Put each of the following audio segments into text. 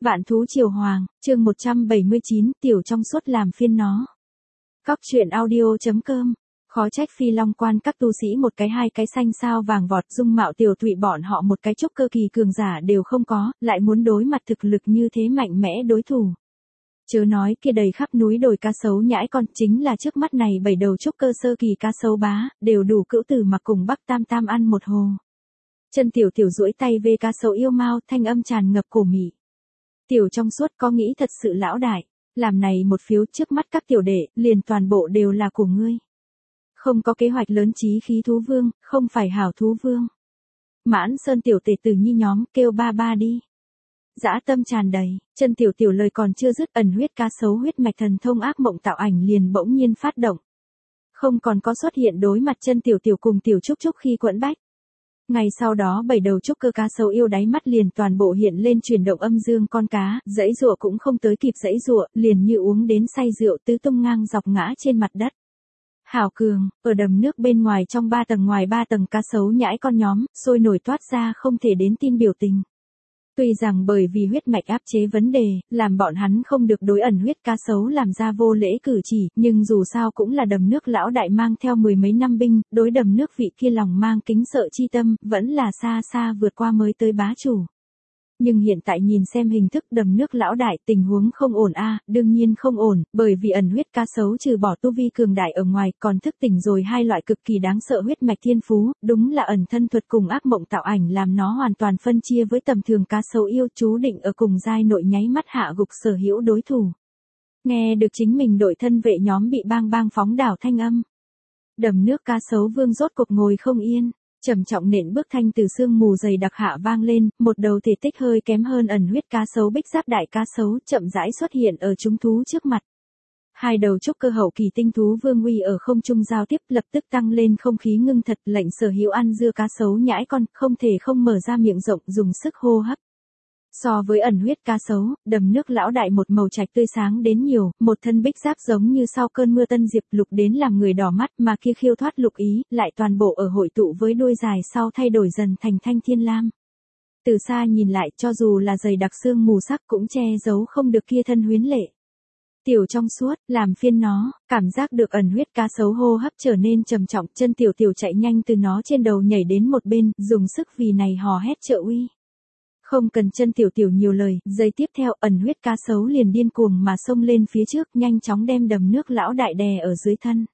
Vạn thú triều hoàng, chương 179, tiểu trong suốt làm phiên nó. Góc truyện audio.com. Khó trách Phi Long quan các tu sĩ một cái hai cái xanh sao vàng vọt, dung mạo tiểu tụy, bọn họ một cái trúc cơ kỳ cường giả đều không có, lại muốn đối mặt thực lực như thế mạnh mẽ đối thủ. Chớ nói kia đầy khắp núi đồi cá sấu nhãi con, chính là trước mắt này 7 đầu trúc cơ sơ kỳ cá sấu bá, đều đủ cữu tử mặc cùng Bắc Tam Tam ăn một hồ. Chân tiểu tiểu duỗi tay về cá sấu yêu mau, thanh âm tràn ngập cổ mị. Tiểu trong suốt có nghĩ thật sự lão đại, làm này một phiếu trước mắt các tiểu đệ, liền toàn bộ đều là của ngươi. Không có kế hoạch lớn chí khí thú vương, không phải hảo thú vương. Mãn Sơn tiểu tể tử nhi nhóm kêu ba ba đi. Dã tâm tràn đầy, chân tiểu tiểu lời còn chưa dứt, ẩn huyết cá sấu huyết mạch thần thông ác mộng tạo ảnh liền bỗng nhiên phát động. Không còn có xuất hiện đối mặt chân tiểu tiểu cùng tiểu trúc trúc khi quẫn bách. Ngày sau đó 7 đầu trúc cơ cá sấu yêu đáy mắt liền toàn bộ hiện lên chuyển động âm dương con cá, dãy rụa cũng không tới kịp dãy rụa, liền như uống đến say rượu tứ tung ngang dọc ngã trên mặt đất. Hảo cường, ở đầm nước bên ngoài trong 3 tầng ngoài 3 tầng cá sấu nhãi con nhóm, sôi nổi toát ra không thể đến tin biểu tình. Tuy rằng bởi vì huyết mạch áp chế vấn đề, làm bọn hắn không được đối ẩn huyết cá sấu làm ra vô lễ cử chỉ, nhưng dù sao cũng là đầm nước lão đại mang theo 10 mấy năm binh, đối đầm nước vị kia lòng mang kính sợ chi tâm, vẫn là xa xa vượt qua mới tới bá chủ. Nhưng hiện tại nhìn xem hình thức đầm nước lão đại, tình huống không ổn a, đương nhiên không ổn, bởi vì ẩn huyết cá sấu trừ bỏ tu vi cường đại ở ngoài, còn thức tỉnh rồi hai loại cực kỳ đáng sợ huyết mạch thiên phú, đúng là ẩn thân thuật cùng ác mộng tạo ảnh, làm nó hoàn toàn phân chia với tầm thường cá sấu yêu, chú định ở cùng giai nội nháy mắt hạ gục sở hữu đối thủ. Nghe được chính mình đội thân vệ nhóm bị bang bang phóng đảo thanh âm. Đầm nước cá sấu vương rốt cục ngồi không yên. Trầm trọng nện bước thanh từ sương mù dày đặc hạ vang lên, một đầu thể tích hơi kém hơn ẩn huyết cá sấu bích giáp đại cá sấu chậm rãi xuất hiện ở chúng thú trước mặt. Hai đầu trúc cơ hậu kỳ tinh thú vương uy ở không trung giao tiếp, lập tức tăng lên không khí ngưng thật, lệnh sở hữu ăn dưa cá sấu nhãi con không thể không mở ra miệng rộng dùng sức hô hấp. So với ẩn huyết cá sấu, đầm nước lão đại một màu trạch tươi sáng đến nhiều, một thân bích giáp giống như sau cơn mưa tân diệp, lục đến làm người đỏ mắt, mà kia khiêu thoát lục ý, lại toàn bộ ở hội tụ với đuôi dài sau thay đổi dần thành thanh thiên lam. Từ xa nhìn lại, cho dù là dày đặc sương mù sắc cũng che giấu không được kia thân huyến lệ. Tiểu trong suốt, làm phiên nó, cảm giác được ẩn huyết cá sấu hô hấp trở nên trầm trọng, chân tiểu tiểu chạy nhanh từ nó trên đầu nhảy đến một bên, dùng sức vì này hò hét trợ uy. Không cần chân tiểu tiểu nhiều lời, giây tiếp theo ẩn huyết cá sấu liền điên cuồng mà xông lên phía trước, nhanh chóng đem đầm nước lão đại đè ở dưới thân.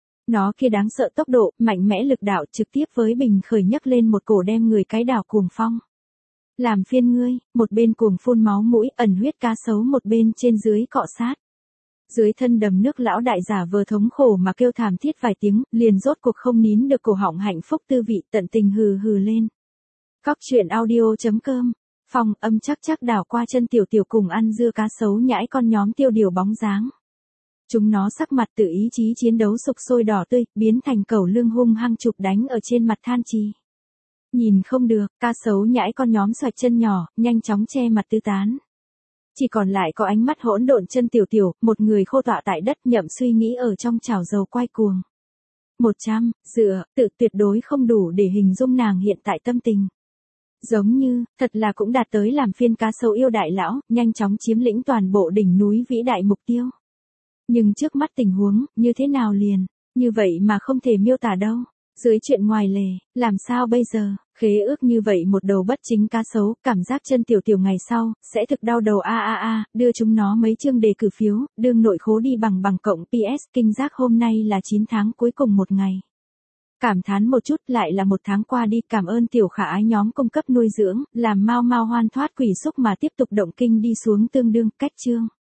Nó kia đáng sợ tốc độ, mạnh mẽ lực đạo trực tiếp với bình khởi nhấc lên một cổ đem người cái đảo cuồng phong. Làm phiên ngươi, một bên cuồng phun máu mũi, ẩn huyết cá sấu một bên trên dưới cọ sát. Dưới thân đầm nước lão đại giả vờ thống khổ mà kêu thảm thiết vài tiếng, liền rốt cuộc không nín được cổ họng hạnh phúc tư vị, tận tình hừ hừ lên. Góc truyện audio.com. Phòng âm chắc đảo qua chân tiểu tiểu cùng ăn dưa cá sấu nhãi con nhóm tiêu điều bóng dáng. Chúng nó sắc mặt tự ý chí chiến đấu sục sôi đỏ tươi, biến thành cẩu lương hung hăng chụp đánh ở trên mặt than trì. Nhìn không được, cá sấu nhãi con nhóm xoạch chân nhỏ, nhanh chóng che mặt tứ tán. Chỉ còn lại có ánh mắt hỗn độn chân tiểu tiểu, một người khô tọa tại đất nhậm suy nghĩ ở trong chảo dầu quay cuồng. 100, dựa, tự tuyệt đối không đủ để hình dung nàng hiện tại tâm tình. Giống như, thật là cũng đạt tới làm phiên cá sấu yêu đại lão, nhanh chóng chiếm lĩnh toàn bộ đỉnh núi vĩ đại mục tiêu. Nhưng trước mắt tình huống, như thế nào liền, như vậy mà không thể miêu tả đâu. Dưới chuyện ngoài lề, làm sao bây giờ, khế ước như vậy một đầu bất chính cá sấu, cảm giác chân tiểu tiểu ngày sau, sẽ thực đau đầu đưa chúng nó mấy chương đề cử phiếu, đương nội khố đi bằng cộng PS, kinh giác hôm nay là 9 tháng cuối cùng một ngày. Cảm thán một chút lại là 1 tháng qua đi, cảm ơn tiểu khả ái nhóm cung cấp nuôi dưỡng, làm mau hoan thoát quỷ xúc mà tiếp tục động kinh đi xuống tương đương, cách chương.